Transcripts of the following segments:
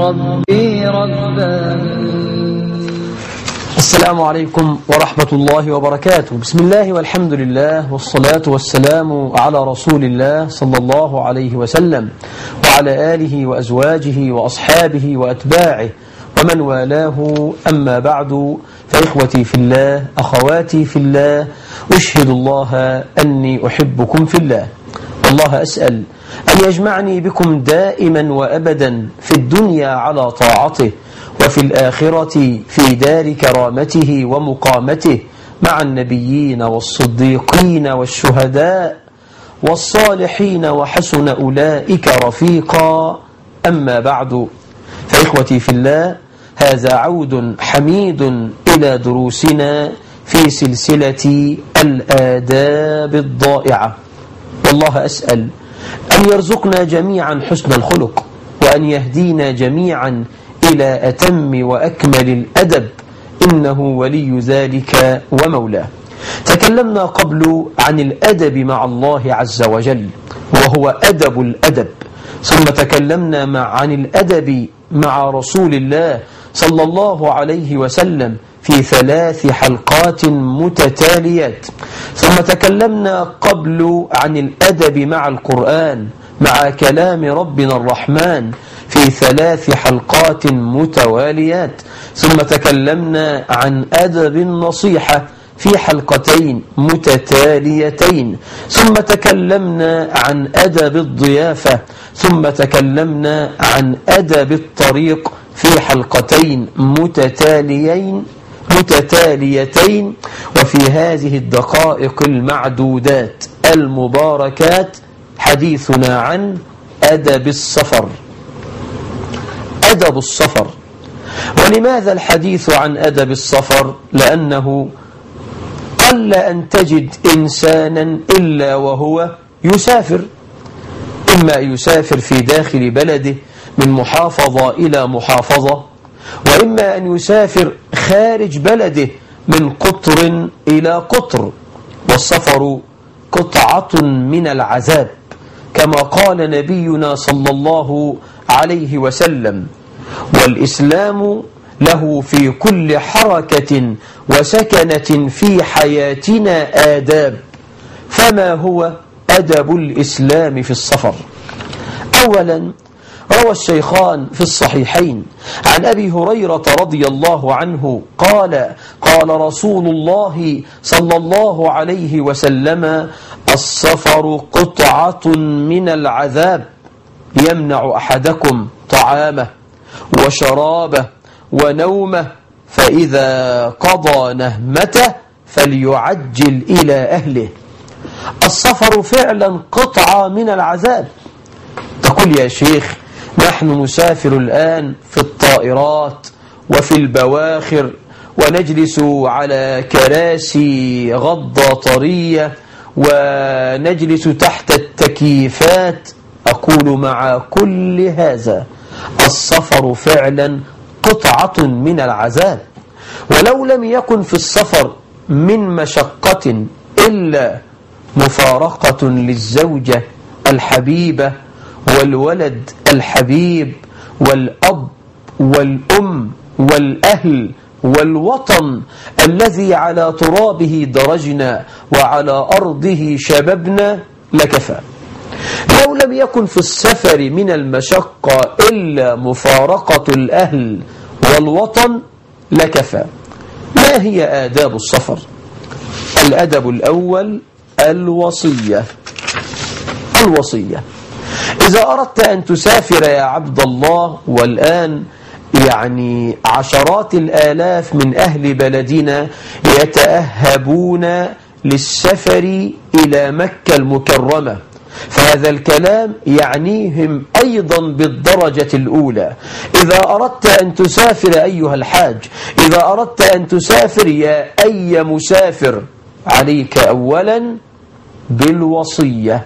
ربي رباني. السلام عليكم ورحمة الله وبركاته. بسم الله والحمد لله والصلاة والسلام على رسول الله صلى الله عليه وسلم وعلى آله وأزواجه وأصحابه وأتباعه ومن والاه. أما بعد، فإخوتي في الله، أخواتي في الله، أشهد الله أني أحبكم في الله، والله أسأل أن يجمعني بكم دائما وأبدا في الدنيا على طاعته، وفي الآخرة في دار كرامته ومقامته مع النبيين والصديقين والشهداء والصالحين وحسن أولئك رفيقا. أما بعد، فإخوتي في الله، هذا عود حميد إلى دروسنا في سلسلة الآداب الضائعة، والله أسأل أن يرزقنا جميعا حسن الخلق، وأن يهدينا جميعا إلى أتم وأكمل الأدب، إنه ولي ذلك ومولاه. تكلمنا قبل عن الأدب مع الله عز وجل، وهو أدب الأدب، ثم تكلمنا عن الأدب مع رسول الله صلى الله عليه وسلم في 3 حلقات متتاليات، ثم تكلمنا قبل عن الأدب مع القرآن مع كلام ربنا الرحمن في 3 حلقات متواليات، ثم تكلمنا عن أدب النصيحة في حلقتين متتاليتين، ثم تكلمنا عن أدب الضيافة، ثم تكلمنا عن أدب الطريق في حلقتين متتاليتين. وفي هذه الدقائق المعدودات المباركات حديثنا عن أدب السفر. أدب السفر. ولماذا الحديث عن أدب السفر؟ لأنه قل أن تجد إنسانا إلا وهو يسافر، إما يسافر في داخل بلده من محافظة إلى محافظة، وإما أن يسافر خارج بلده من قطر إلى قطر. والسفر قطعة من العذاب، كما قال نبينا صلى الله عليه وسلم: والإسلام له في كل حركة وسكنة في حياتنا آداب، فما هو أدب الإسلام في السفر؟ أولا، روى الشيخان في الصحيحين عن أبي هريرة رضي الله عنه قال: قال رسول الله صلى الله عليه وسلم: السفر قطعة من العذاب، يمنع أحدكم طعامه وشرابه ونومه، فإذا قضى نهمته فليعجل إلى أهله. السفر فعلا قطعة من العذاب. تقول يا شيخ، نحن نسافر الآن في الطائرات وفي البواخر، ونجلس على كراسي غضة طرية، ونجلس تحت التكييفات. أقول مع كل هذا، السفر فعلا قطعة من العذاب. ولو لم يكن في السفر من مشقة إلا مفارقة للزوجة الحبيبة والولد الحبيب والأب والأم والأهل والوطن الذي على ترابه درجنا وعلى أرضه شببنا لكفى. لو لم يكن في السفر من المشقة إلا مفارقة الأهل والوطن لكفى. ما هي آداب السفر؟ الأدب الأول الوصية. إذا أردت أن تسافر يا عبد الله، والآن يعني عشرات الآلاف من أهل بلدنا يتأهبون للسفر إلى مكة المكرمة، فهذا الكلام يعنيهم أيضا بالدرجة الأولى. إذا أردت أن تسافر أيها الحاج، إذا أردت أن تسافر يا أي مسافر، عليك أولا بالوصية.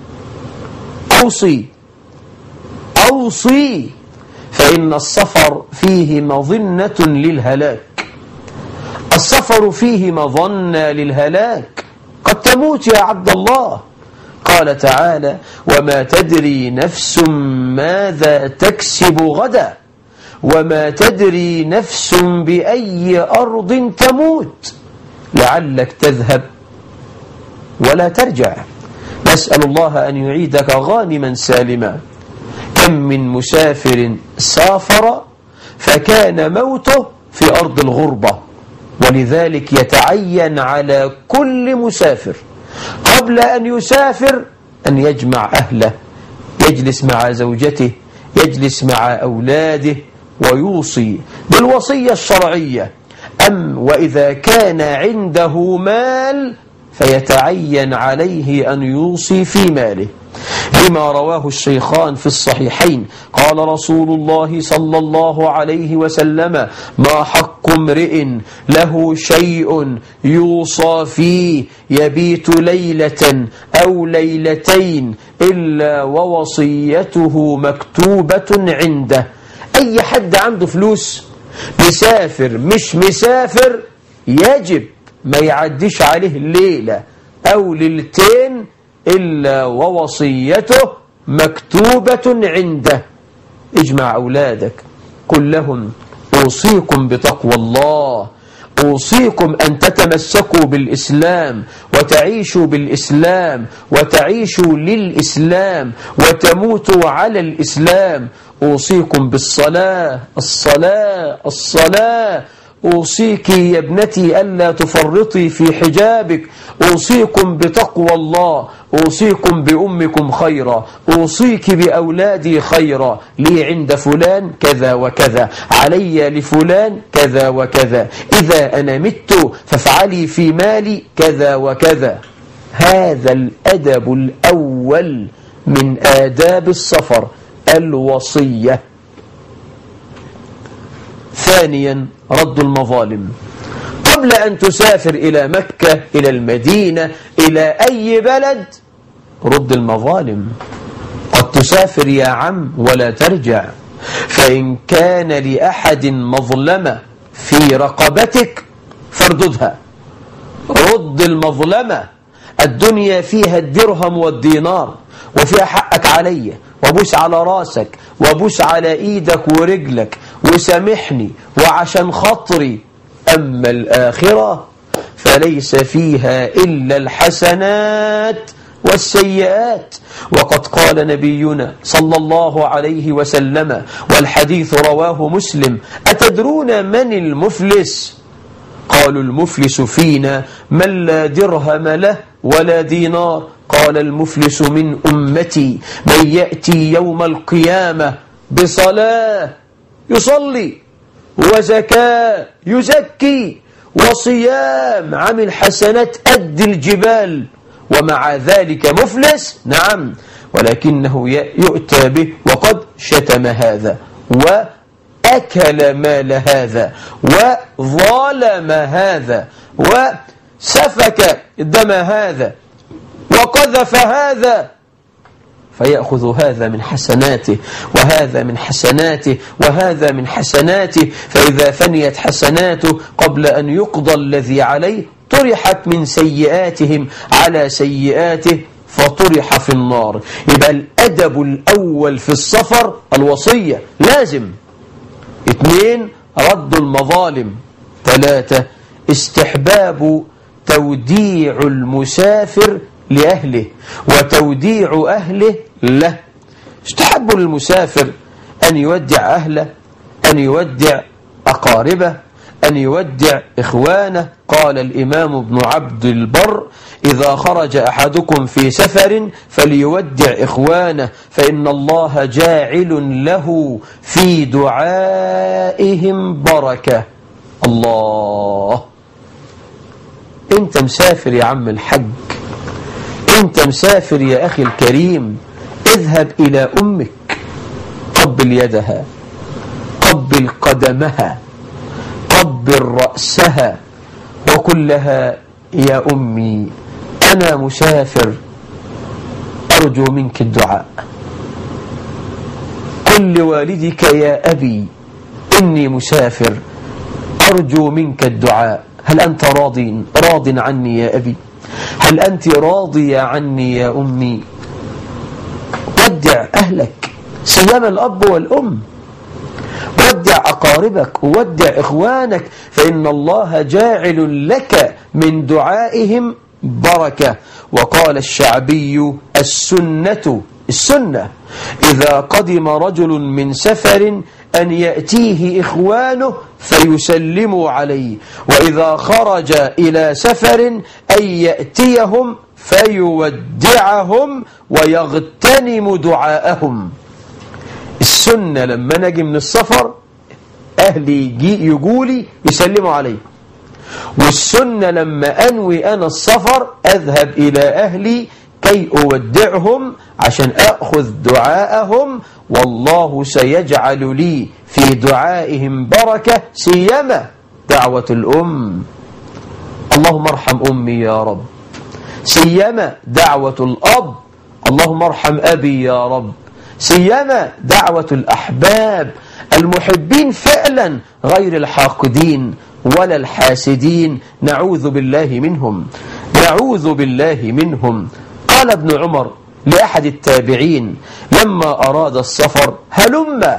أوصي، فإن السفر فيه مظنة للهلاك. السفر فيه مظنة للهلاك، قد تموت يا عبد الله. قال تعالى: وما تدري نفس ماذا تكسب غدا. وما تدري نفس بأي أرض تموت لعلك تذهب ولا ترجع. نسأل الله أن يعيدك غانما سالما. كم من مسافر سافر فكان موته في أرض الغربة، ولذلك يتعين على كل مسافر قبل أن يسافر أن يجمع أهله، يجلس مع زوجته، يجلس مع أولاده، ويوصي بالوصية الشرعية. وإذا كان عنده مال فيتعين عليه أن يوصي في ماله، لما رواه الشيخان في الصحيحين قال رسول الله صلى الله عليه وسلم: ما حق امرئ له شيء يوصى فيه يبيت ليلة أو ليلتين إلا ووصيته مكتوبة عنده. أي حد عنده فلوس، مسافر مش مسافر، يجب ما يعديش عليه ليلة أو ليلتين إلا ووصيته مكتوبة عنده. اجمع أولادك، قل لهم: أوصيكم بتقوى الله، أوصيكم أن تتمسكوا بالإسلام وتعيشوا بالإسلام وتعيشوا للإسلام وتموتوا على الإسلام. أوصيكم بالصلاة، الصلاة، الصلاة. أوصيك يا ابنتي ألا تفرطي في حجابك. أوصيكم بتقوى الله، أوصيكم بأمكم خيرا، أوصيك بأولادي خيرا. لي عند فلان كذا وكذا، علي لفلان كذا وكذا، إذا أنا مت فافعلي في مالي كذا وكذا. هذا الأدب الأول من آداب السفر، الوصية. ثانيا رد المظالم. قبل أن تسافر إلى مكة، إلى المدينة، إلى أي بلد، رد المظالم. قد تسافر يا عم ولا ترجع، فإن كان لأحد مظلمة في رقبتك فارددها. رد المظلمة. الدنيا فيها الدرهم والدينار، وفيها حقك علي، وبوس على راسك، وبوس على ايدك ورجلك، وسامحني وعشان خاطري. أما الآخرة فليس فيها إلا الحسنات والسيئات. وقد قال نبينا صلى الله عليه وسلم، والحديث رواه مسلم: أتدرون من المفلس؟ قالوا: المفلس فينا من لا درهم له ولا دينار. قال: المفلس من أمتي من يأتي يوم القيامة بصلاة يصلي، وزكاة يزكي، وصيام عامل حسنات قد الجبال، ومع ذلك مفلس. نعم، ولكنه يؤتى به وقد شتم هذا، وأكل مال هذا، وظالم هذا، وسفك دم هذا، وقذف هذا، فيأخذ هذا من حسناته وهذا من حسناته وهذا من حسناته. فإذا فنيت حسناته قبل أن يقضى الذي عليه طرحت من سيئاتهم على سيئاته فطرح في النار. يبقى الأدب الأول في السفر الوصية لازم. 2 رد المظالم. 3 استحباب توديع المسافر لأهله وتوديع أهله له. استحب للمسافر أن يودع أهله، أن يودع أقاربه، أن يودع إخوانه. قال الإمام ابن عبد البر: إذا خرج أحدكم في سفر فليودع إخوانه، فإن الله جاعل له في دعائهم بركة. الله، أنت مسافر يا عم الحج، أنت مسافر يا أخي الكريم، اذهب إلى أمك، قبل يدها، قبل قدمها، قبل رأسها، وقل لها: يا أمي أنا مسافر أرجو منك الدعاء. قل لوالدك: يا أبي إني مسافر أرجو منك الدعاء. هل أنت راض عني يا أبي؟ هل أنت راضية عني يا أمي؟ ودع أهلك، سيما الأب والأم. ودع أقاربك وودع إخوانك، فإن الله جاعل لك من دعائهم بركة. وقال الشعبي: السنة إذا قدم رجل من سفر أن يأتيه إخوانه فيسلموا عليه، وإذا خرج إلى سفر أن يأتيهم فيودعهم ويغتنم دعاءهم. السنة لما نجي من السفر أهلي يجولي يسلموا علي، والسنة لما أنوي أنا السفر أذهب إلى أهلي كي أودعهم عشان أخذ دعاءهم، والله سيجعل لي في دعائهم بركة، سيما دعوة الأم. اللهم ارحم أمي يا رب. سيما دعوة الأب، اللهم ارحم أبي يا رب. سيما دعوة الأحباب المحبين فعلا، غير الحاقدين ولا الحاسدين، نعوذ بالله منهم، نعوذ بالله منهم. قال ابن عمر لأحد التابعين لما أراد السفر: هلم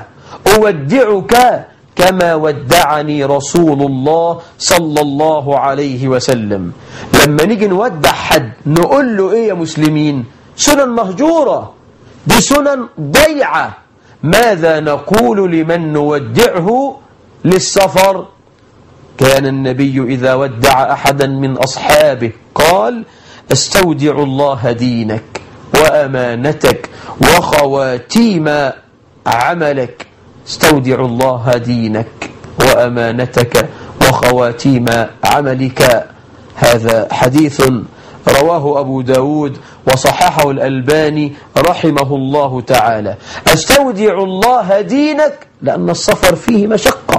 أودعك كما ودعني رسول الله صلى الله عليه وسلم. لما نيجي نودع حد نقول له إيه يا مسلمين؟ سنن مهجورة، دي سنن ضيعة. ماذا نقول لمن نودعه للسفر؟ كان النبي إذا ودع أحدا من أصحابه قال: استودع الله دينك وأمانتك وخواتيم عملك. استودع الله دينك وأمانتك وخواتيم عملك. هذا حديث رواه أبو داود وصححه الألباني رحمه الله تعالى. استودع الله دينك لأن السفر فيه مشقة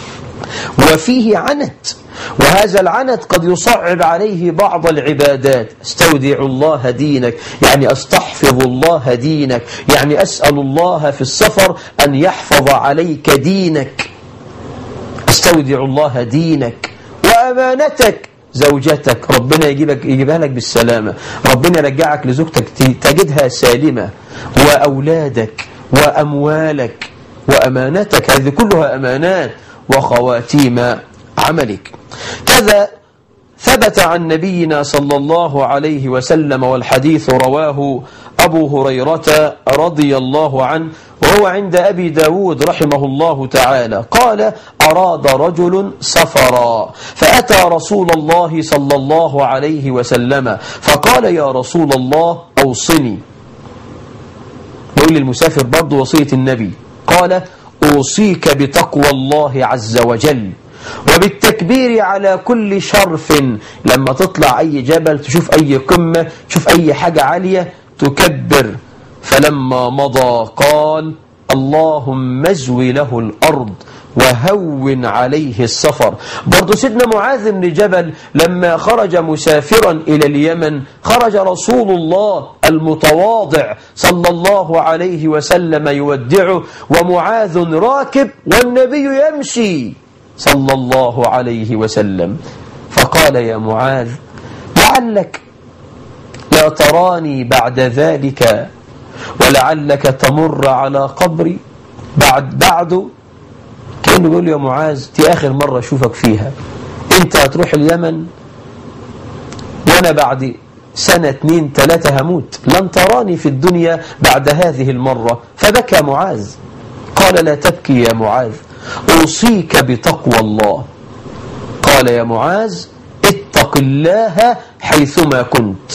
وفيه عنت، وهذا العنت قد يصعب عليه بعض العبادات. استودع الله دينك يعني استحفظ الله دينك، يعني أسأل الله في السفر أن يحفظ عليك دينك. استودع الله دينك وأمانتك، زوجتك ربنا يجيبها لك بالسلامة، ربنا يرجعك لزوجتك تجدها سالمة، وأولادك وأموالك وأمانتك، هذه كلها أمانات، وخواتيم عملك. كذا ثبت عن نبينا صلى الله عليه وسلم، والحديث رواه أبو هريرة رضي الله عنه وهو عند أبي داود رحمه الله تعالى، قال: أراد رجل سفرا فأتى رسول الله صلى الله عليه وسلم فقال: يا رسول الله أوصني. يقول للمسافر برضو وصية النبي، قال: أوصيك بتقوى الله عز وجل وبالتكبير على كل شرف. لما تطلع أي جبل، تشوف أي قمة، تشوف أي حاجة عالية، تكبر. فلما مضى قال: اللهم ازوي له الأرض وهون عليه السفر. برضو سيدنا معاذ بن جبل لما خرج مسافرا إلى اليمن، خرج رسول الله المتواضع صلى الله عليه وسلم يودعه، ومعاذ راكب والنبي يمشي صلى الله عليه وسلم. فقال: يا معاذ، لعلك لا تراني بعد ذلك، ولعلك تمر على قبري بعد. كأنه يقول: يا معاذ، دي آخر مرة أشوفك فيها، أنت هتروح اليمن وأنا بعد سنة 2 3 هموت، لن تراني في الدنيا بعد هذه المرة. فبكى معاذ، قال: لا تبكي يا معاذ، أوصيك بتقوى الله. قال: يا معاذ، اتق الله حيثما كنت،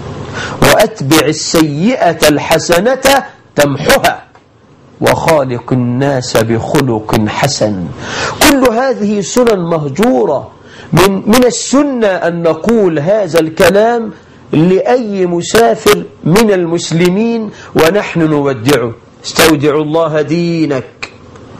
وأتبع السيئة الحسنة تمحها، وخالق الناس بخلق حسن. كل هذه سنن مهجورة. من السنة أن نقول هذا الكلام لأي مسافر من المسلمين ونحن نودعه: استودع الله دينك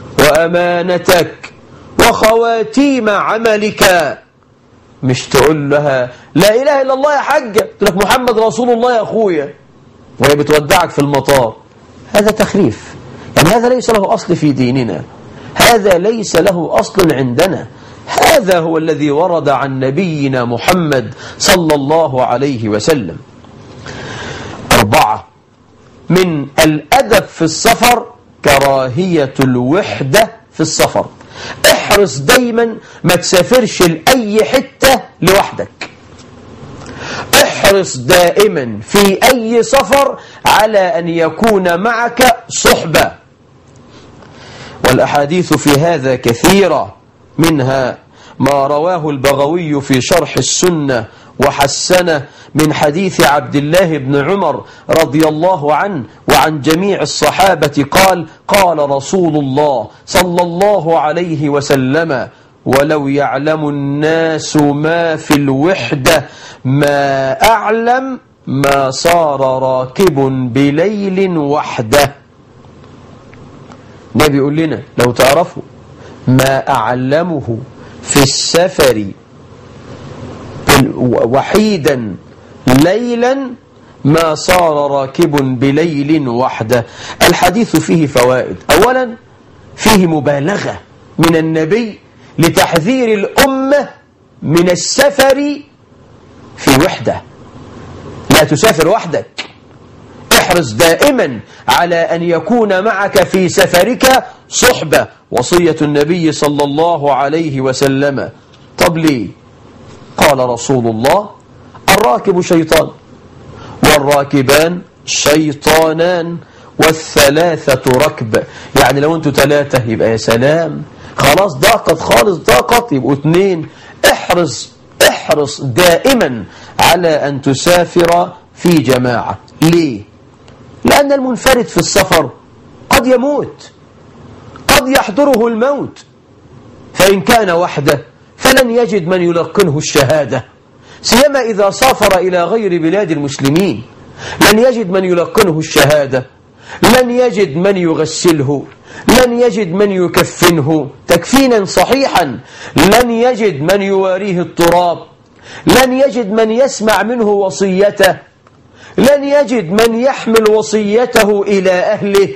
وأمانتك وخواتيم عملك. مش تقول لها لا إله إلا الله يا حاجة، تقول لك محمد رسول الله يا أخويا، وهي بتودعك في المطار. هذا تخريف، يعني هذا ليس له أصل في ديننا، هذا ليس له أصل عندنا. هذا هو الذي ورد عن نبينا محمد صلى الله عليه وسلم. 4، من الأدب في السفر كراهية الوحدة في السفر. احرص دايما ما تسافرش لأي حتة لوحدك. احرص دائما في أي سفر على أن يكون معك صحبة. والأحاديث في هذا كثيرة، منها ما رواه البغوي في شرح السنة وحسنه من حديث عبد الله بن عمر رضي الله عنه وعن جميع الصحابة قال: قال رسول الله صلى الله عليه وسلم: ولو يعلم الناس ما في الوحدة ما أعلم ما صار راكب بليل وحده. النبي يقول لنا لو تعرفوا ما أعلمه في السفر وحيدا ليلا ما صار راكب بليل وحده. الحديث فيه فوائد. أولا فيه مبالغة من النبي لتحذير الأمة من السفر في وحدة. لا تسافر وحدك، احرص دائما على أن يكون معك في سفرك صحبة. وصية النبي صلى الله عليه وسلم. طب ليه؟ قال رسول الله: الراكب شيطان والراكبان شيطانان والثلاثة ركب. يعني لو انتوا ثلاثة يبقى يا سلام، خلاص ضاقت خالص، ضاقت يبقوا اثنين. احرص دائما على أن تسافر في جماعة. ليه؟ لأن المنفرد في السفر قد يموت، قد يحضره الموت، فإن كان وحده فلن يجد من يلقنه الشهادة، سيما إذا سافر إلى غير بلاد المسلمين. لن يجد من يلقنه الشهادة، لن يجد من يغسله، لن يجد من يكفنه تكفينا صحيحا، لن يجد من يواريه التراب، لن يجد من يسمع منه وصيته، لن يجد من يحمل وصيته إلى أهله.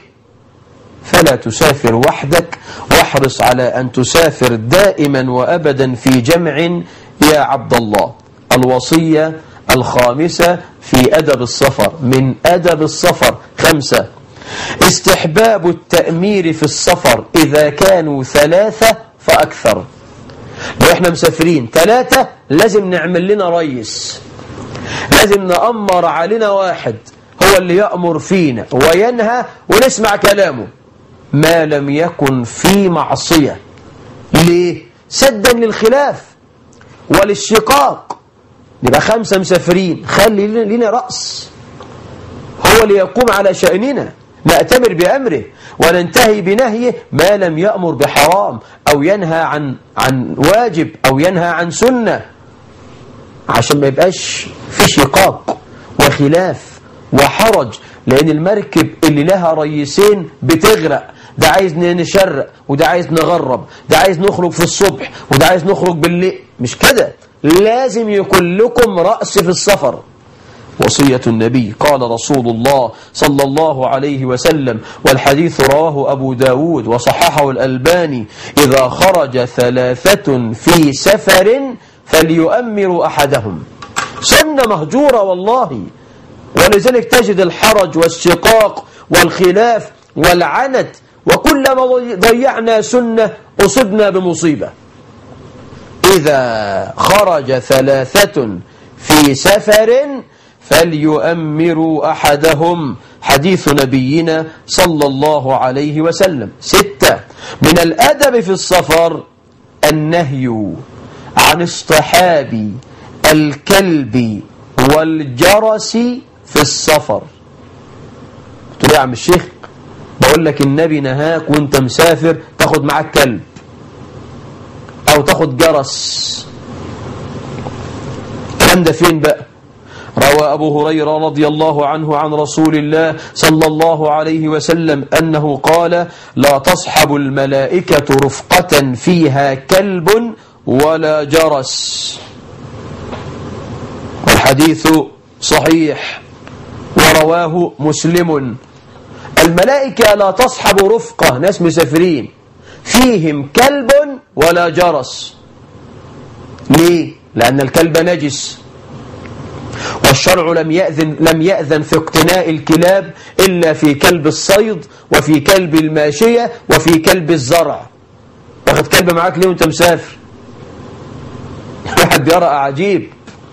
فلا تسافر وحدك، واحرص على أن تسافر دائما وأبدا في جمع يا عبد الله. الوصية الخامسة في أدب السفر، من أدب السفر 5: استحباب التأمير في السفر إذا كانوا 3 فأكثر. لو احنا مسافرين 3 لازم نعمل لنا رئيس، لازم نأمر علينا واحد هو اللي يأمر فينا وينهى ونسمع كلامه، ما لم يكن في معصية. ليه؟ سدا للخلاف وللشقاق. نبقى 5 مسافرين، خلي لنا رأس هو اللي يقوم على شأننا، نأتمر بأمره وننتهي بنهيه ما لم يأمر بحرام أو ينهى عن واجب أو ينهى عن سنة، عشان ما يبقاش في شقاق وخلاف وحرج. لأن المركب اللي لها رئيسين بتغرق، ده عايز نشرق وده عايز نغرب، ده عايز نخرج في الصبح وده عايز نخرج بالليل. مش كده، لازم يكون لكم رأس في السفر. وصية النبي. قال رسول الله صلى الله عليه وسلم، والحديث رواه أبو داود وصححه الألباني: إذا خرج 3 في سفر فليؤمر أحدهم. سنة مهجورة والله، ولذلك تجد الحرج والشقاق والخلاف والعنت، وكلما ضيعنا سنة أصبنا بمصيبة. إذا خرج 3 في سفر فليؤمروا أحدهم. حديث نبينا صلى الله عليه وسلم. 6: من الأدب في السفر النهي عن اصطحاب الكلب والجرس في السفر. قلت له يا عم الشيخ، بقول لك النبي نهاك وانت مسافر تاخد معك كلب او تاخد جرس. الكلام ده فين بقى؟ روى أبو هريرة رضي الله عنه عن رسول الله صلى الله عليه وسلم أنه قال: لا تصحب الملائكة رفقة فيها كلب ولا جرس. والحديث صحيح ورواه مسلم. الملائكة لا تصحب رفقة، ناس مسافرين فيهم كلب ولا جرس. ليه؟ لأن الكلب نجس، والشرع لم يأذن في اقتناء الكلاب إلا في كلب الصيد وفي كلب الماشية وفي كلب الزرع. واخد كلب معاك ليه وانت مسافر؟ واحد بيرى أعاجيب،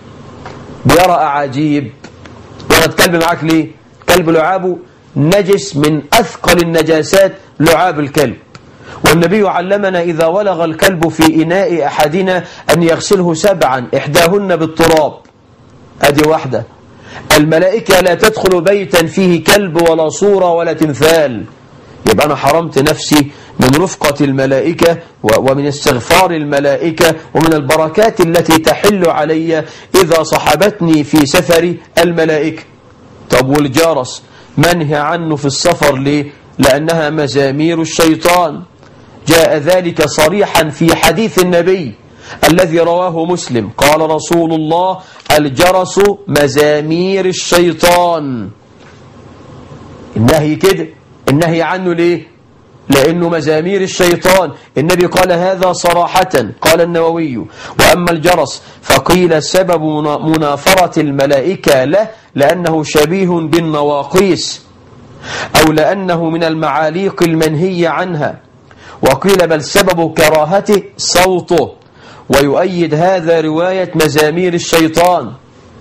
واخد كلب معاك ليه؟ كلب لعابه نجس، من أثقل النجاسات لعاب الكلب. والنبي علمنا إذا ولغ الكلب في إناء أحدنا أن يغسله 7، إحداهن بالتراب. أدي واحدة. الملائكة لا تدخل بيتا فيه كلب ولا صورة ولا تمثال. يبقى أنا حرمت نفسي من رفقة الملائكة ومن استغفار الملائكة ومن البركات التي تحل علي إذا صحبتني في سفر الملائكة. طب والجرس منهي عنه في السفر ليه؟ لأنها مزامير الشيطان. جاء ذلك صريحا في حديث النبي الذي رواه مسلم، قال رسول الله: الجرس مزامير الشيطان. النهي كده، النهي عنه ليه؟ لأنه مزامير الشيطان. النبي قال هذا صراحة. قال النووي: وأما الجرس فقيل سبب منافرة الملائكة له لأنه شبيه بالنواقيس، أو لأنه من المعاليق المنهي عنها، وقيل بل سبب كراهته صوته. ويؤيد هذا رواية مزامير الشيطان.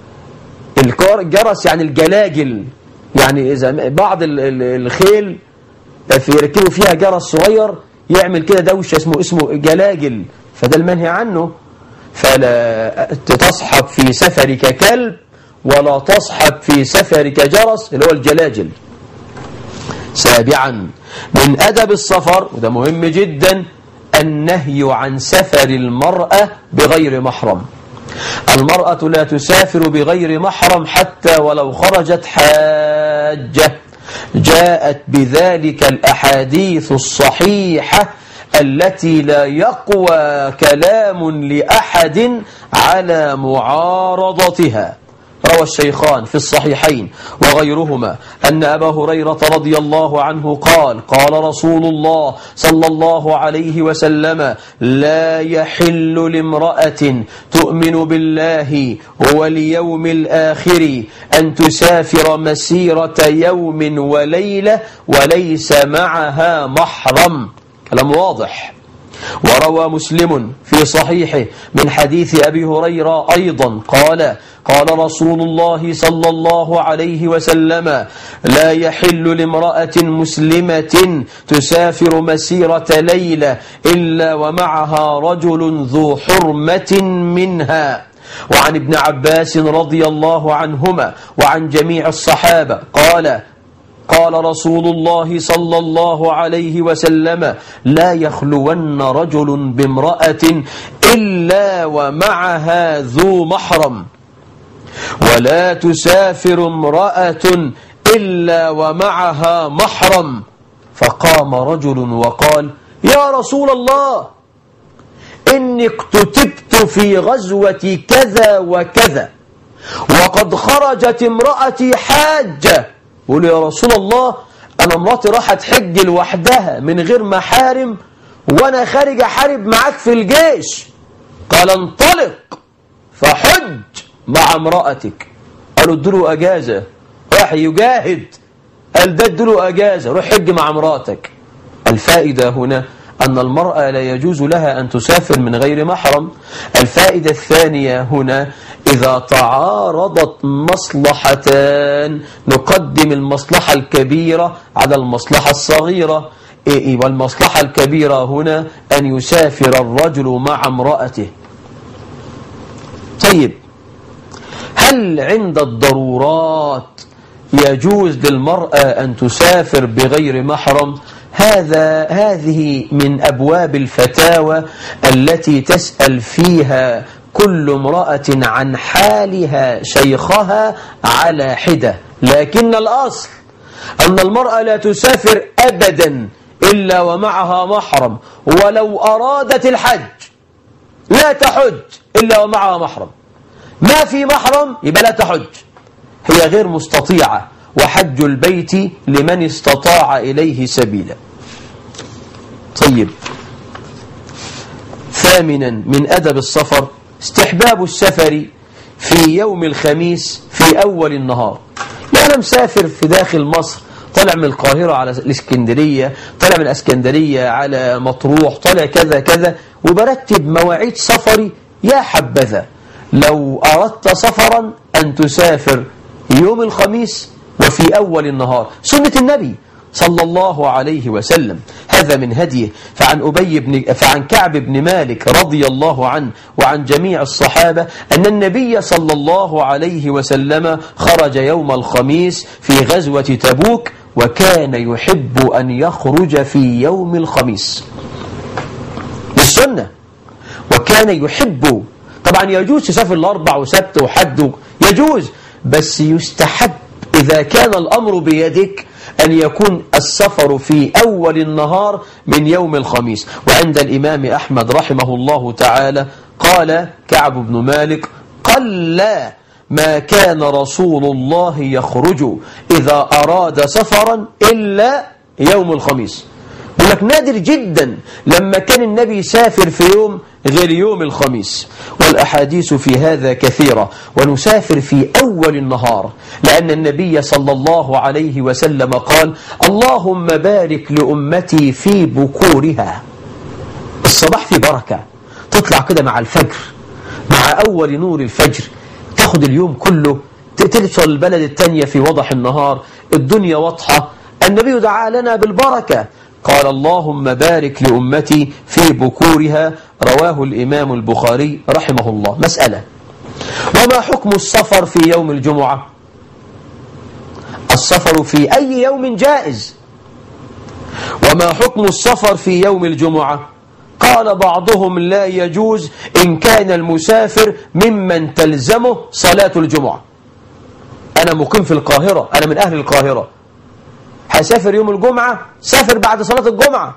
الجرس يعني الجلاجل، يعني إذا بعض الخيل يركبوا فيها جرس صغير يعمل كده دوشة اسمه جلاجل، فده المنهي عنه. فلا تصحب في سفرك كلب ولا تصحب في سفرك جرس اللي هو الجلاجل. 7، من أدب السفر، وده مهم جدا، النهي عن سفر المرأة بغير محرم. المرأة لا تسافر بغير محرم حتى ولو خرجت حاجة. جاءت بذلك الأحاديث الصحيحة التي لا يقوى كلام لأحد على معارضتها. روى الشيخان في الصحيحين وغيرهما أن أبا هريرة رضي الله عنه قال: قال رسول الله صلى الله عليه وسلم: لا يحل لامرأة تؤمن بالله واليوم الآخر أن تسافر مسيرة يوم وليلة وليس معها محرم. كلام واضح. وروى مسلم في صحيحه من حديث أبي هريرة أيضا قال: قال رسول الله صلى الله عليه وسلم: لا يحل لامرأة مسلمة تسافر مسيرة ليلة إلا ومعها رجل ذو حرمة منها. وعن ابن عباس رضي الله عنهما وعن جميع الصحابة قال رسول الله صلى الله عليه وسلم: لا يخلون رجل بامرأة إلا ومعها ذو محرم، ولا تسافر امرأة إلا ومعها محرم. فقام رجل وقال: يا رسول الله، إني اكتتبت في غزوة كذا وكذا وقد خرجت امرأتي حاجة. قول يا رسول الله، أنا امرأتي راحت حج لوحدها من غير محارم وأنا خارج أحارب معاك في الجيش. قال: انطلق فحج مع امرأتك. قالوا ادوا أجازة، راح يجاهد، قال ده ادوا أجازة، روح حج مع امرأتك. الفائدة هنا أن المرأة لا يجوز لها أن تسافر من غير محرم. الفائدة الثانية هنا: إذا تعارضت مصلحتان نقدم المصلحة الكبيرة على المصلحة الصغيرة. والمصلحة الكبيرة هنا أن يسافر الرجل مع امرأته. طيب، هل عند الضرورات يجوز للمرأة أن تسافر بغير محرم؟ هذه من أبواب الفتاوى التي تسأل فيها كل امرأة عن حالها شيخها على حدة. لكن الأصل أن المرأة لا تسافر أبدا إلا ومعها محرم، ولو أرادت الحج لا تحج إلا ومعها محرم. ما في محرم يبقى لا تحج، هي غير مستطيعة. وحج البيت لمن استطاع إليه سبيلا. طيب، ثامنا من أدب السفر استحباب السفر في يوم الخميس في أول النهار. يعني أنا مسافر في داخل مصر، طالع من القاهرة على الإسكندرية، طالع من الإسكندرية على مطروح، طالع كذا كذا، وبرتب مواعيد سفري. يا حبذا لو أردت سفرا أن تسافر يوم الخميس وفي أول النهار، سنة النبي صلى الله عليه وسلم، هذا من هديه. فعن كعب بن مالك رضي الله عنه وعن جميع الصحابة أن النبي صلى الله عليه وسلم خرج يوم الخميس في غزوة تبوك، وكان يحب أن يخرج في يوم الخميس بالسنة، وكان يحب. طبعا يجوز تسافر الأربع وسبت وحد، يجوز، بس يستحب إذا كان الأمر بيدك أن يكون السفر في أول النهار من يوم الخميس. وعند الإمام أحمد رحمه الله تعالى قال كعب بن مالك: قل ما كان رسول الله يخرج إذا أراد سفرا إلا يوم الخميس. يقول لك نادر جدا لما كان النبي يسافر في يوم غير يوم الخميس. والأحاديث في هذا كثيرة، ونسافر في أول النهار، لأن النبي صلى الله عليه وسلم قال: اللهم بارك لأمتي في بكورها. الصباح في بركة، تطلع كده مع الفجر، مع أول نور الفجر، تاخد اليوم كله، توصل البلد التانية في وضح النهار، الدنيا واضحة. النبي دعا لنا بالبركة، قال: اللهم بارك لأمتي في بكورها. رواه الإمام البخاري رحمه الله. مسألة: وما حكم السفر في يوم الجمعة؟ السفر في أي يوم جائز. وما حكم السفر في يوم الجمعة؟ قال بعضهم: لا يجوز إن كان المسافر ممن تلزمه صلاة الجمعة. أنا مقيم في القاهرة، أنا من أهل القاهرة، هسافر يوم الجمعة، سافر بعد صلاة الجمعة.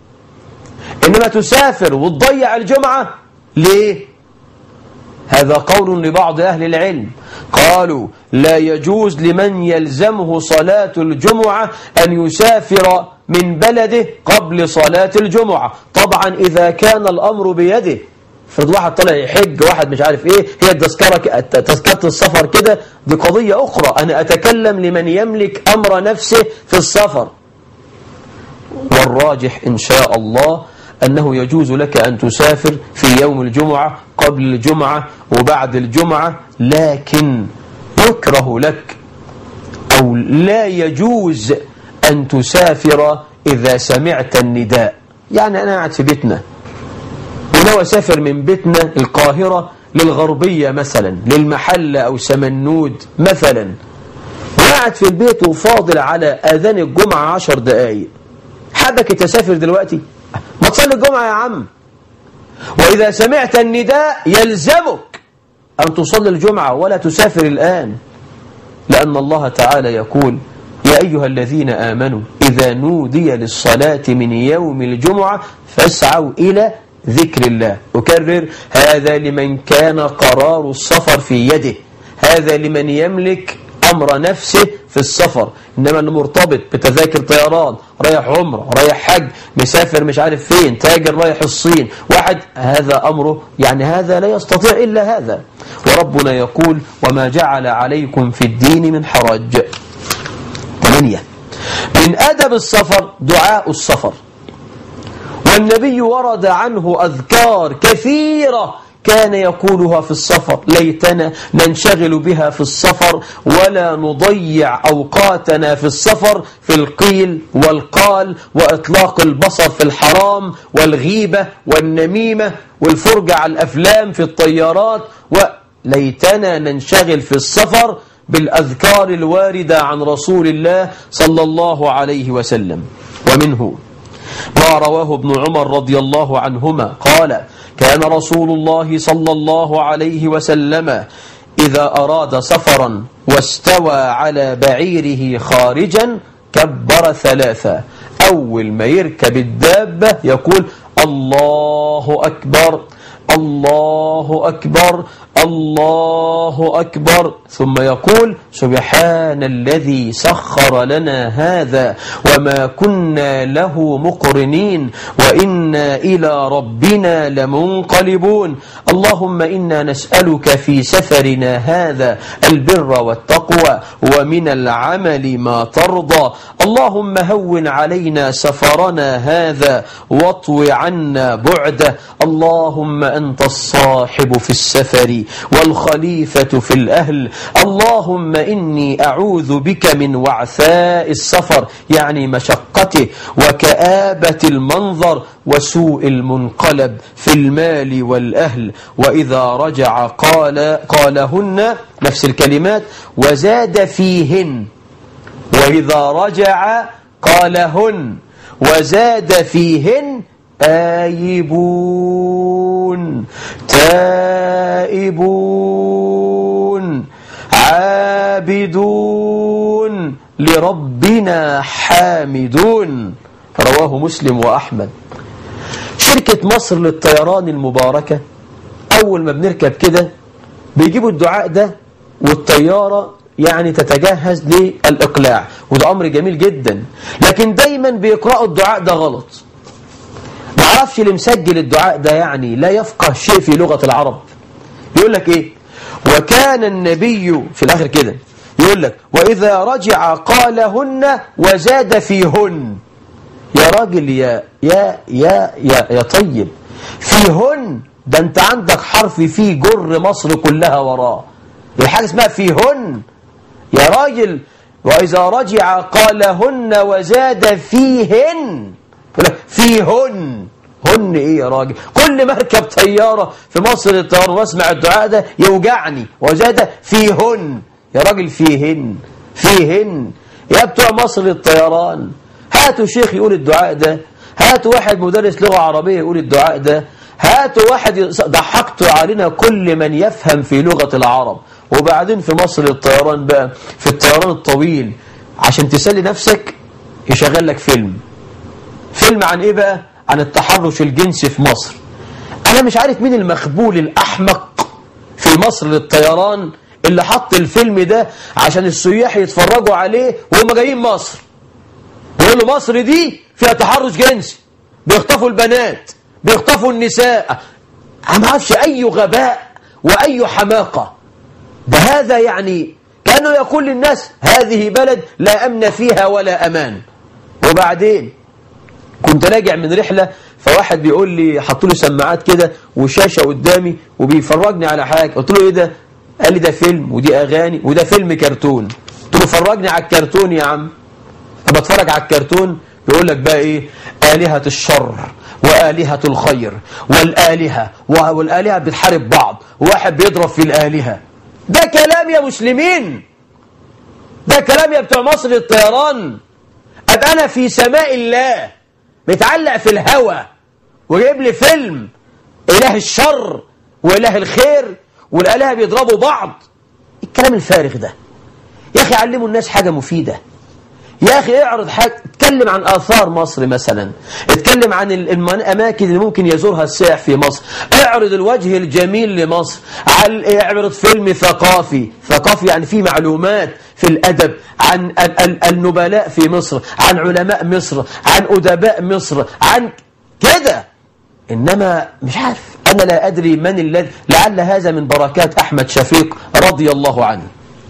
إنما تسافر وتضيع الجمعة ليه؟ هذا قول لبعض أهل العلم، قالوا: لا يجوز لمن يلزمه صلاة الجمعة أن يسافر من بلده قبل صلاة الجمعة. طبعا إذا كان الأمر بيده، فرض واحد طلع يحج، واحد مش عارف إيه، هي تذكرة السفر كده، دي قضية أخرى. أنا أتكلم لمن يملك أمر نفسه في السفر. والراجح إن شاء الله أنه يجوز لك أن تسافر في يوم الجمعة قبل الجمعة وبعد الجمعة، لكن يكره لك أو لا يجوز أن تسافر إذا سمعت النداء. يعني أنا قاعد في بيتنا ولو أسافر من بيتنا القاهرة للغربية مثلا، للمحلة أو سمنود مثلا، وقاعد في البيت وفاضل على أذان الجمعة 10 دقايق، حابك تسافر دلوقتي؟ ما تصلي الجمعة يا عم. وإذا سمعت النداء يلزمك أن تصلي الجمعة ولا تسافر الآن، لأن الله تعالى يقول: يا أيها الذين آمنوا إذا نودي للصلاة من يوم الجمعة فاسعوا إلى ذكر الله. أكرر: هذا لمن كان قرار السفر في يده، هذا لمن يملك أمر نفسه في السفر. إنما اللي مرتبط بتذاكر طيران، رايح عمره، رايح حج، مسافر مش عارف فين، تاجر رايح الصين، واحد، هذا أمره يعني هذا لا يستطيع إلا هذا. وربنا يقول: وما جعل عليكم في الدين من حرج. 8. من أدب السفر دعاء السفر، والنبي ورد عنه أذكار كثيرة كان يقولها في السفر، ليتنا ننشغل بها في السفر ولا نضيع أوقاتنا في السفر في القيل والقال وإطلاق البصر في الحرام والغيبة والنميمة والفرجة على الأفلام في الطيارات. وليتنا ننشغل في السفر بالأذكار الواردة عن رسول الله صلى الله عليه وسلم. ومنه ما رواه ابن عمر رضي الله عنهما قال: كان رسول الله صلى الله عليه وسلم إذا أراد سفرا واستوى على بعيره خارجا كبر 3. أول ما يركب الدابة يقول: الله أكبر، الله أكبر الله أكبر، ثم يقول سبحان الذي سخر لنا هذا وما كنا له مقرنين وإنا إلى ربنا لمنقلبون. اللهم إنا نسألك في سفرنا هذا البر والتقوى ومن العمل ما ترضى. اللهم هون علينا سفرنا هذا واطو عنا بعده. اللهم أنت الصاحب في السفر والخليفة في الأهل. اللهم إني أعوذ بك من وعثاء السفر، يعني مشقته، وكآبة المنظر، وسوء المنقلب في المال والأهل. وإذا رجع قالهن، نفس الكلمات، وزاد فيهن. وإذا رجع قالهن وزاد فيهن آيبون تائبون عابدون لربنا حامدون. رواه مسلم وأحمد. شركة مصر للطيران المباركة أول ما بنركب كده بيجيبوا الدعاء ده، والطيارة يعني تتجهز للإقلاع، وده أمر جميل جدا، لكن دايما بيقرأوا الدعاء ده غلط. ما عرفش اللي مسجل الدعاء ده يعني لا يفقه شيء في لغة العرب. يقول لك إيه؟ وكان النبي في الآخر كده يقول لك وإذا رجع قالهن وزاد فيهن. يا راجل يا طيب، فيهن ده أنت عندك حرف فيه جر مصر كلها وراه، الحاجة اسمها فيهن يا راجل. وإذا رجع قالهن وزاد فيهن. فيهن، هن ايه يا راجل؟ كل ما اركب طيارة في مصر للطيران واسمع الدعاء ده يوجعني. وزاد فيهن يا راجل، فيهن فيهن يا بتوع مصر للطيران. هاتوا شيخ يقول الدعاء ده، هاتوا واحد مدرس لغة عربية يقول الدعاء ده، هاتوا واحد. ضحكتوا علينا كل من يفهم في لغة العرب. وبعدين في مصر للطيران بقى، في الطيران الطويل، عشان تسلي نفسك يشغل لك فيلم عن ايه بقى؟ عن التحرش الجنسي في مصر. انا مش عارف مين المخبول الاحمق في مصر للطيران اللي حط الفيلم ده عشان السياح يتفرجوا عليه وهم جايين مصر، ويقولوا مصر دي فيها تحرش جنسي، بيخطفوا البنات، بيخطفوا النساء. انا ما اعرفش اي غباء واي حماقة ده. هذا يعني كانه يقول للناس هذه بلد لا امن فيها ولا امان. وبعدين كنت راجع من رحلة، فواحد بيقول لي حطوا له سماعات كده وشاشة قدامي وبيفرجني على حاجة. قلت له ايه ده؟ قال لي ده فيلم ودي اغاني وده فيلم كرتون. قلت له فرجني على الكرتون يا عم. طب اتفرج على الكرتون، بيقول لك بقى ايه؟ آلهة الشر وآلهة الخير، والآلهة بتحارب بعض، وواحد بيضرب في الآلهة. ده كلام يا مسلمين؟ ده كلام يا بتوع مصر للطيران؟ أبقى أنا في سماء الله بيتعلق في الهوى وجايب لي فيلم إله الشر وإله الخير والآلهة بيضربوا بعض؟ الكلام الفارغ ده يا أخي علموا الناس حاجة مفيدة. يا أخي اعرض حاجة، اتكلم عن آثار مصر مثلا، اتكلم عن الأماكن اللي ممكن يزورها السائح في مصر، اعرض الوجه الجميل لمصر، اعرض فيلم ثقافي يعني فيه معلومات في الأدب عن النبلاء في مصر، عن علماء مصر، عن أدباء مصر، عن كده. إنما مش عارف، أنا لا أدري من الذي، لعل هذا من بركات أحمد شفيق رضي الله عنه.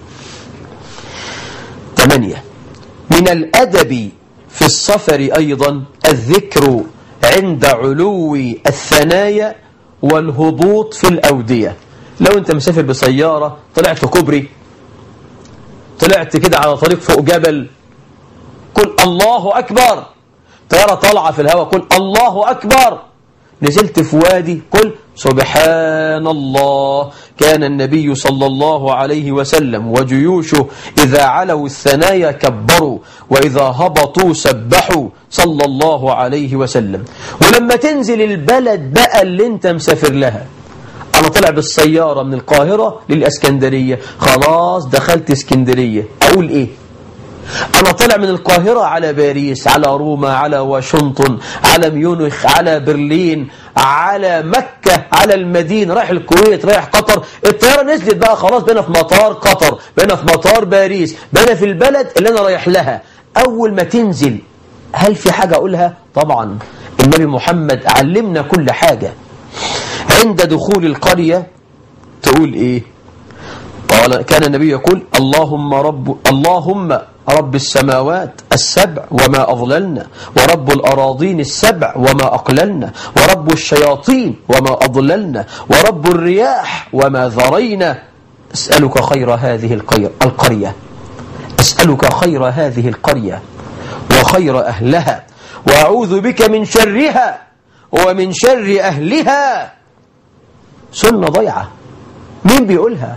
8. من الأدب في السفر أيضا الذكر عند علو الثنايا والهبوط في الأودية. لو أنت مسافر بسيارة، طلعت كوبري، طلعت كده على طريق فوق جبل، قل الله أكبر. طيارة طالعة في الهواء، قل الله أكبر. نزلت في وادي، قل سبحان الله. كان النبي صلى الله عليه وسلم وجيوشه إذا علوا الثنايا كبروا وإذا هبطوا سبحوا صلى الله عليه وسلم. ولما تنزل البلد بقى اللي انت مسافر لها، أنا طلع بالسيارة من القاهرة للإسكندرية، خلاص دخلت اسكندرية، أقول إيه؟ أنا طلع من القاهرة على باريس، على روما، على واشنطن، على ميونخ، على برلين، على مكة، على المدينة، رايح الكويت، رايح قطر، الطيارة نزلت بقى خلاص، بقينا في مطار قطر، بقينا في مطار باريس، بقينا في البلد اللي أنا رايح لها. أول ما تنزل هل في حاجة أقولها؟ طبعا النبي محمد علمنا كل حاجة. عند دخول القرية تقول إيه؟ قال كان النبي يقول اللهم رب السماوات السبع وما أضللنا، ورب الأراضين السبع وما أقللنا، ورب الشياطين وما أضللنا، ورب الرياح وما ذرينا، أسألك خير هذه القرية، أسألك خير هذه القرية وخير أهلها، وأعوذ بك من شرها ومن شر أهلها. سنة ضيعة، مين بيقولها؟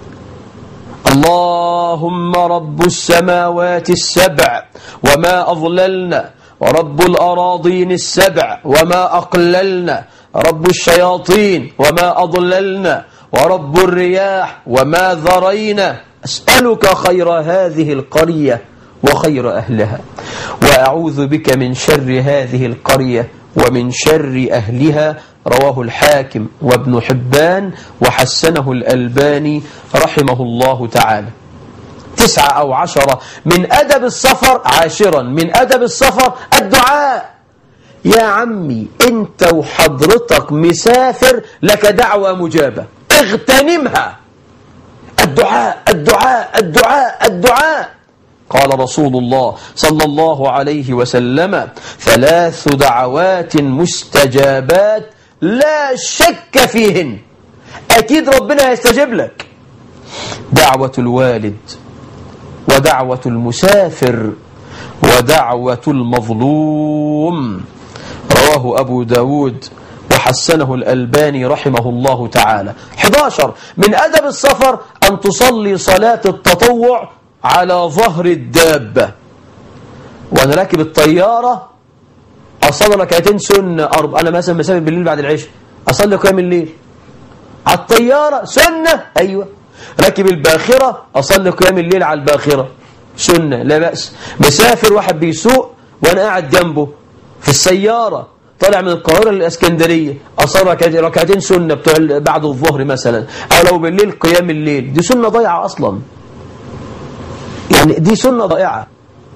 اللهم رب السماوات السبع وما أضللنا، ورب الأراضين السبع وما أقللنا، رب الشياطين وما أضللنا، ورب الرياح وما ذرينا، أسألك خير هذه القرية وخير أهلها، وأعوذ بك من شر هذه القرية ومن شر أهلها. رواه الحاكم وابن حبان وحسنه الألباني رحمه الله تعالى. 9 أو 10 من أدب السفر. 10 من أدب السفر الدعاء. يا عمي أنت وحضرتك مسافر، لك دعوة مجابة، اغتنمها. الدعاء الدعاء الدعاء الدعاء. قال رسول الله صلى الله عليه وسلم: 3 دعوات مستجابات لا شك فيهن. أكيد ربنا يستجيب لك: دعوة الوالد، ودعوة المسافر، ودعوة المظلوم. رواه أبو داود وحسنه الألباني رحمه الله تعالى. 11 من أدب السفر أن تصلي صلاة التطوع على ظهر الدابة. وأنا راكب الطيارة أصلي ركعتين سنة. أنا مثلا مسافر بالليل بعد العشاء، أصلي قيام الليل على الطيارة سنة. أيوة. راكب الباخرة، أصلي قيام الليل على الباخرة سنة، لا بأس. مسافر واحد بيسوق وأنا قاعد جنبه في السيارة طالع من القاهرة للإسكندرية، أصلي ركعتين سنة بتوع بعد الظهر مثلا، أو لو بالليل قيام الليل. دي سنة ضيعة أصلا، يعني دي سنة ضائعة.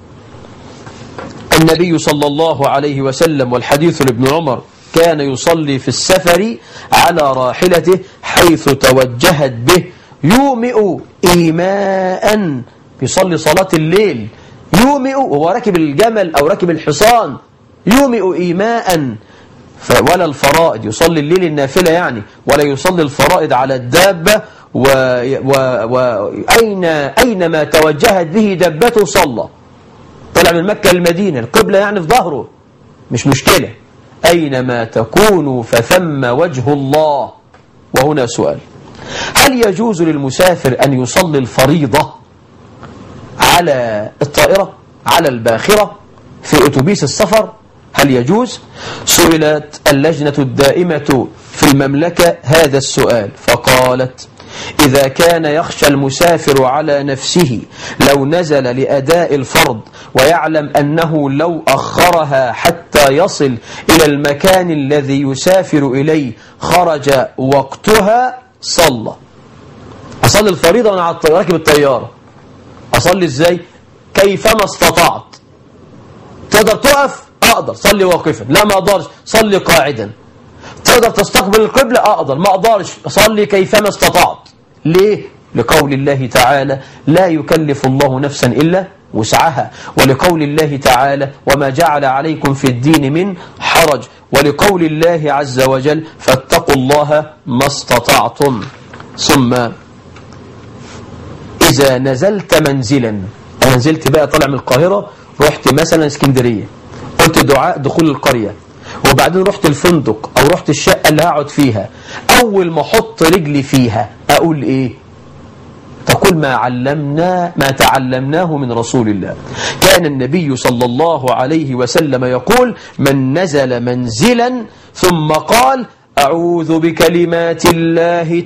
النبي صلى الله عليه وسلم، والحديث لابن عمر، كان يصلي في السفر على راحلته حيث توجهت به، يومئ إيماء. يصلي صلاة الليل يومئ وهو راكب الجمل أو راكب الحصان، يومئ إيماء. ولا الفرائض، يصلي الليل النافلة يعني، ولا يصلي الفرائض على الدابة. أينما توجهت به دابته صلى. طلع من مكة المدينة، القبلة يعني في ظهره، مش مشكلة. أينما تكونوا فثم وجه الله. وهنا سؤال: هل يجوز للمسافر أن يصلي الفريضة على الطائرة، على الباخرة، في أتوبيس السفر؟ هل يجوز؟ سئلت اللجنة الدائمة في المملكة هذا السؤال فقالت: إذا كان يخشى المسافر على نفسه لو نزل لأداء الفرض ويعلم أنه لو أخرها حتى يصل إلى المكان الذي يسافر إليه خرج وقتها، صلى. أصلي الفريضة وأنا راكب الطيارة، أصلي إزاي؟ كيفما استطعت. تقدر تقف؟ أقدر. صلي واقفا. لا ما أقدرش، صلي قاعدا. تقدر تستقبل القبلة؟ أقدر. ما أقدرش، صلي كيفما استطعت. ليه؟ لقول الله تعالى: لا يكلف الله نفسا إلا وسعها. ولقول الله تعالى: وما جعل عليكم في الدين من حرج. ولقول الله عز وجل: فاتقوا الله ما استطعتم. ثم إذا نزلت منزلا، أنا نزلت بقى طالع من القاهرة، رحت مثلا اسكندرية، قلت دعاء دخول القرية، وبعدين رحت الفندق أو رحت الشقة اللي هقعد فيها، أول ما أحط رجلي فيها أقول إيه؟ تقول ما تعلمناه من رسول الله. كان النبي صلى الله عليه وسلم يقول: من نزل منزلا ثم قال: أعوذ بكلمات الله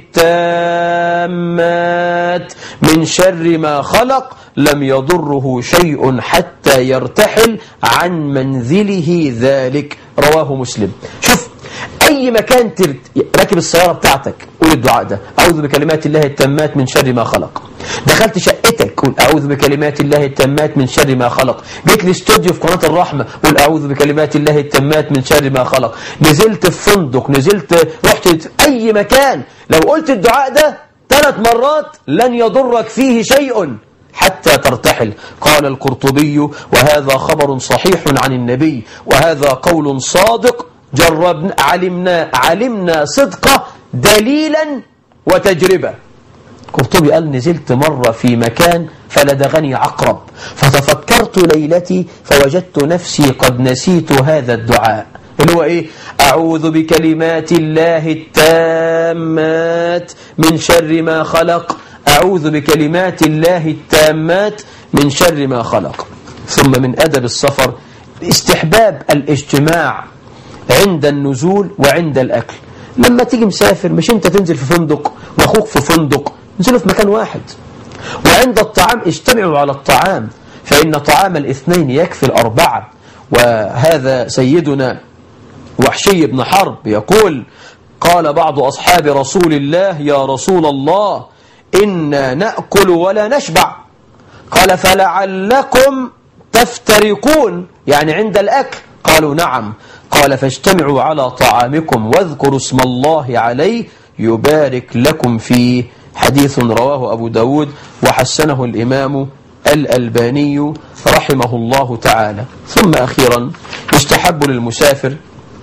التامات من شر ما خلق، لم يضره شيء حتى يرتحل عن منزله ذلك. رواه مسلم. شوف، أي مكان راكب السيارة بتاعتك قول الدعاء ده: أعوذ بكلمات الله التامات من شر ما خلق. دخلت شقتك قول: أعوذ بكلمات الله التامات من شر ما خلق. جيت الاستوديو في قناة الرحمة قول: أعوذ بكلمات الله التامات من شر ما خلق. نزلت في فندق، رحت أي مكان، لو قلت الدعاء ده 3 مرات لن يضرك فيه شيء حتى ترتحل. قال القرطبي: وهذا خبر صحيح عن النبي، وهذا قول صادق جربنا علمنا صدقه دليلا وتجربة. القرطبي قال: نزلت مرة في مكان فلدغني عقرب فتفكرت ليلتي فوجدت نفسي قد نسيت هذا الدعاء اللي هو إيه؟ أعوذ بكلمات الله التامات من شر ما خلق. أعوذ بكلمات الله التامات من شر ما خلق. ثم من أدب السفر استحباب الاجتماع عند النزول وعند الأكل. لما تيجي مسافر مش أنت تنزل في فندق وأخوك في فندق، نزلوا في مكان واحد. وعند الطعام اجتمعوا على الطعام، فإن طعام الاثنين يكفي الأربعة. وهذا سيدنا وحشي بن حرب يقول: قال بعض أصحاب رسول الله: يا رسول الله إنا نأكل ولا نشبع. قال: فلعلكم تفترقون، يعني عند الأكل. قالوا: نعم. قال: فاجتمعوا على طعامكم واذكروا اسم الله عليه يبارك لكم فيه. حديث رواه أبو داود وحسنه الإمام الألباني رحمه الله تعالى. ثم أخيرا يستحب للمسافر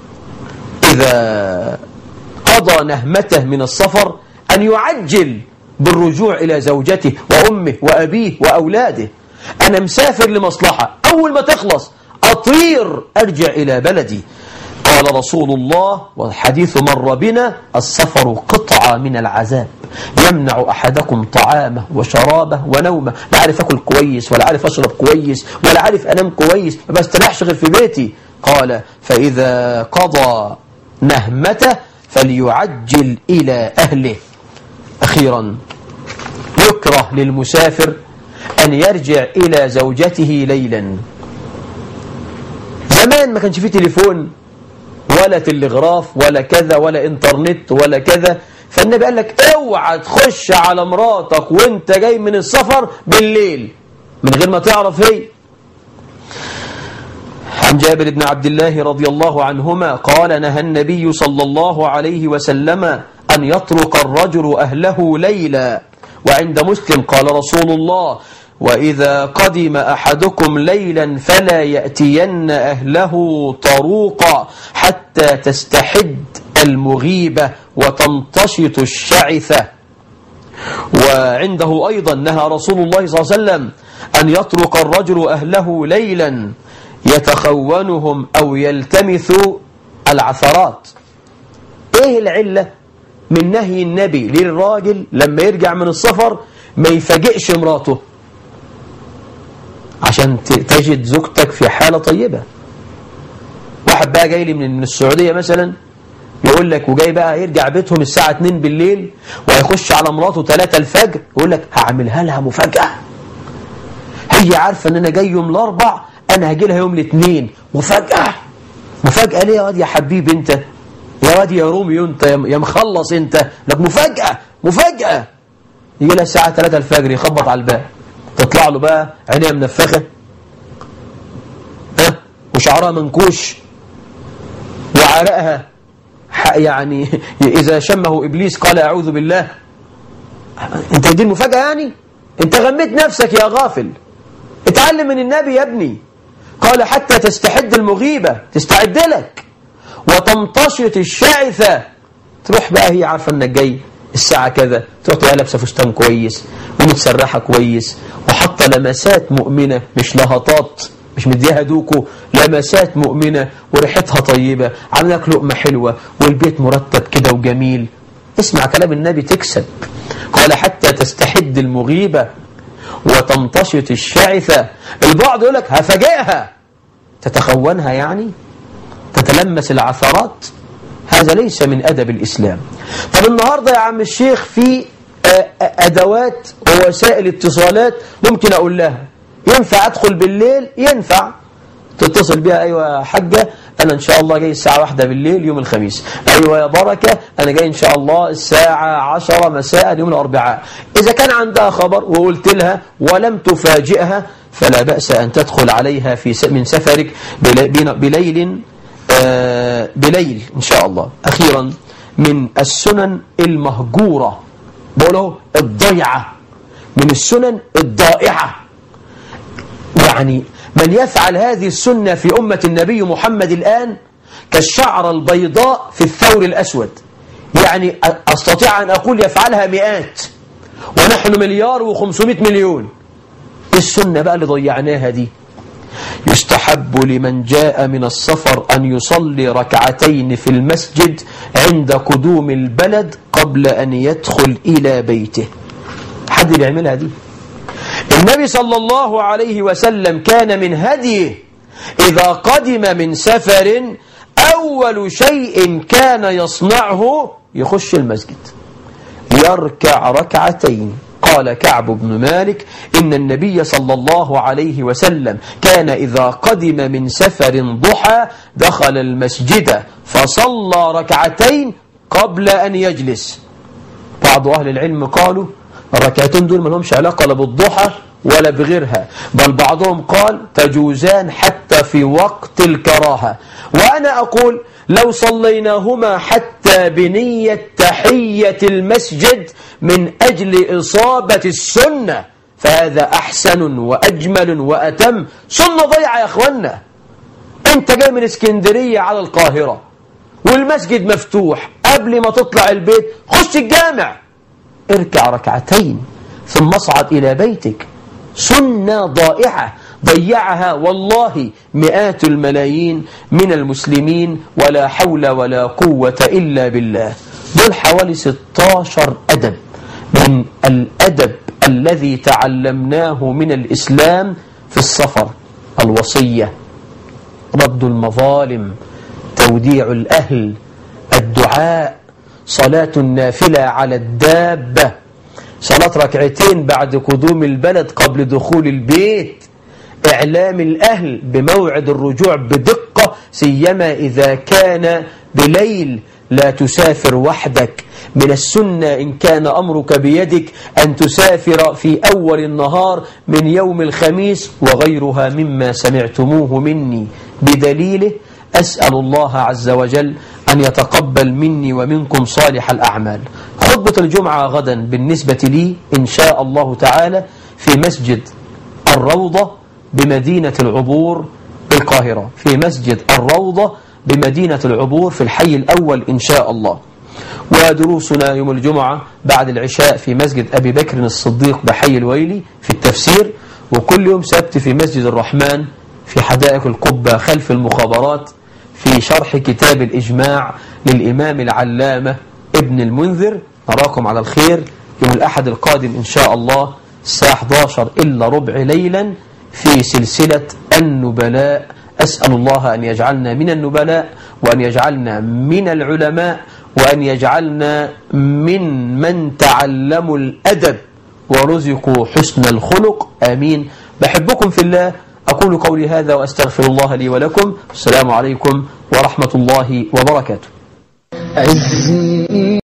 إذا قضى نهمته من السفر أن يعجل بالرجوع إلى زوجته وأمه وأبيه وأولاده. أنا مسافر لمصلحة، أول ما تخلص أطير أرجع إلى بلدي. قال رسول الله والحديث مر بنا: السفر قطعة من العذاب يمنع أحدكم طعامه وشرابه ونومه. لا عارف أكل كويس ولا عارف أشرب كويس ولا عارف أنام كويس، ما بستريحش غير في بيتي. قال: فإذا قضى نهمته فليعجل إلى أهله. أخيرا يكره للمسافر أن يرجع إلى زوجته ليلا. زمان ما كانش فيه تليفون ولا تلغراف ولا كذا ولا انترنت ولا كذا، فالنبي قال لك اوعى تخش على مراتك وانت جاي من السفر بالليل من غير ما تعرف هي. عن جابر بن عبد الله رضي الله عنهما قال: نهى النبي صلى الله عليه وسلم أن يطرق الرجل أهله ليلا. وعند مسلم قال رسول الله: وإذا قدم أحدكم ليلا فلا يأتين أهله طروقا حتى تستحد المغيبة وتمتشط الشعثة. وعنده أيضا نهى رسول الله صلى الله عليه وسلم أن يطرق الرجل أهله ليلا يتخونهم أو يلتمث العثرات. إيه العلة من نهي النبي للراجل لما يرجع من السفر ما يفاجئش مراته؟ عشان تجد زوجتك في حالة طيبة. واحد بقى جاي لي من السعودية مثلا يقول لك، وجاي بقى يرجع بيتهم الساعة 2 بالليل ويخش على مراته 3 الفجر، يقول لك هعملها لها مفاجأة. هي عارفة ان انا جاي يوم الاربع، انا هجي لها يوم الاثنين. مفاجأة. مفاجأة ليه يا واد يا حبيب انت؟ يا واد يا روميو انت يا مخلص انت؟ لك مفاجأة. مفاجأة. يجي لها الساعة 3 الفجر يخبط على الباب، تطلع له بقى عينيها منفخة وشعرها منكوش وعرقها يعني إذا شمه إبليس قال أعوذ بالله. أنت دي المفاجأة يعني؟ أنت غميت نفسك يا غافل. اتعلم من النبي يا ابني. قال: حتى تستحد المغيبة، تستعد لك، وتمتشط الشعثة. تروح بقى هي عارفة أنك جاي الساعة كذا، تروح تلاقيها لابسة فستان كويس ومتسرحة كويس وحاطة لمسات مؤمنة، مش لهطات، مش مديها دوكو، لمسات مؤمنة وريحتها طيبة، عامله لك لقمة حلوة والبيت مرتب كده وجميل. اسمع كلام النبي تكسب. قال: حتى تستحد المغيبة وتمتشط الشعثة. البعض يقول لك هفاجئها، تتخونها يعني، تتلمس العثرات. هذا ليس من أدب الإسلام. طب النهاردة يا عم الشيخ في أدوات ووسائل اتصالات ممكن أقول لها ينفع أدخل بالليل؟ ينفع تتصل بها: أيوة يا حاجة أنا إن شاء الله جاي الساعة 1 بالليل يوم الخميس. أيوة يا بركة أنا جاي إن شاء الله الساعة 10 مساء يوم الأربعاء. إذا كان عندها خبر وقلت لها ولم تفاجئها فلا بأس أن تدخل عليها من سفرك بليل إن شاء الله. أخيرا من السنن المهجورة بقوله الضيعة، من السنن الضائعة، يعني من يفعل هذه السنة في أمة النبي محمد الآن كالشعر البيضاء في الثور الأسود، يعني أستطيع أن أقول يفعلها مئات ونحن 1,500,000,000. السنة بقى اللي ضيعناها دي، يستحب لمن جاء من السفر أن يصلي ركعتين في المسجد عند قدوم البلد قبل أن يدخل إلى بيته. حد بيعملها دي؟ النبي صلى الله عليه وسلم كان من هديه إذا قدم من سفر أول شيء كان يصنعه يخش المسجد يركع ركعتين. قال كعب بن مالك إن النبي صلى الله عليه وسلم كان إذا قدم من سفر ضحى دخل المسجد فصلى ركعتين قبل أن يجلس. بعض أهل العلم قالوا الركعتين دول ما لهمش علاقة لا بالضحى ولا بغيرها، بل بعضهم قال تجوزان حتى في وقت الكراهة. وأنا أقول لو صليناهما حتى بنية تحية المسجد من أجل إصابة السنة فهذا أحسن وأجمل وأتم. سنة ضيعة يا أخوانا، أنت جاي من اسكندرية على القاهرة والمسجد مفتوح، قبل ما تطلع البيت خش الجامع اركع ركعتين ثم اصعد إلى بيتك. سنة ضائعة ضيعها والله مئات الملايين من المسلمين، ولا حول ولا قوة إلا بالله. دول حوالي 16 أدب من الأدب الذي تعلمناه من الإسلام في السفر: الوصية، رد المظالم، توديع الأهل، الدعاء، صلاة النافلة على الدابة، صلاة ركعتين بعد قدوم البلد قبل دخول البيت، إعلام الأهل بموعد الرجوع بدقة سيما إذا كان بليل، لا تسافر وحدك. من السنة إن كان أمرك بيدك أن تسافر في أول النهار من يوم الخميس وغيرها مما سمعتموه مني، بدليله أسأل الله عز وجل أن يتقبل مني ومنكم صالح الأعمال. خطبة الجمعة غدا بالنسبة لي إن شاء الله تعالى في مسجد الروضة بمدينة العبور بالقاهرة، في مسجد الروضة بمدينة العبور في الحي الأول إن شاء الله. ودروسنا يوم الجمعة بعد العشاء في مسجد أبي بكر الصديق بحي الويلي في التفسير، وكل يوم سبت في مسجد الرحمن في حدائق القبة خلف المخابرات في شرح كتاب الإجماع للإمام العلامة ابن المنذر. نراكم على الخير يوم الأحد القادم إن شاء الله الساعة 11 إلا ربع ليلا في سلسلة النبلاء. أسأل الله أن يجعلنا من النبلاء، وأن يجعلنا من العلماء، وأن يجعلنا من تعلموا الأدب ورزقوا حسن الخلق. آمين. بحبكم في الله. أقول قولي هذا وأستغفر الله لي ولكم. السلام عليكم ورحمة الله وبركاته.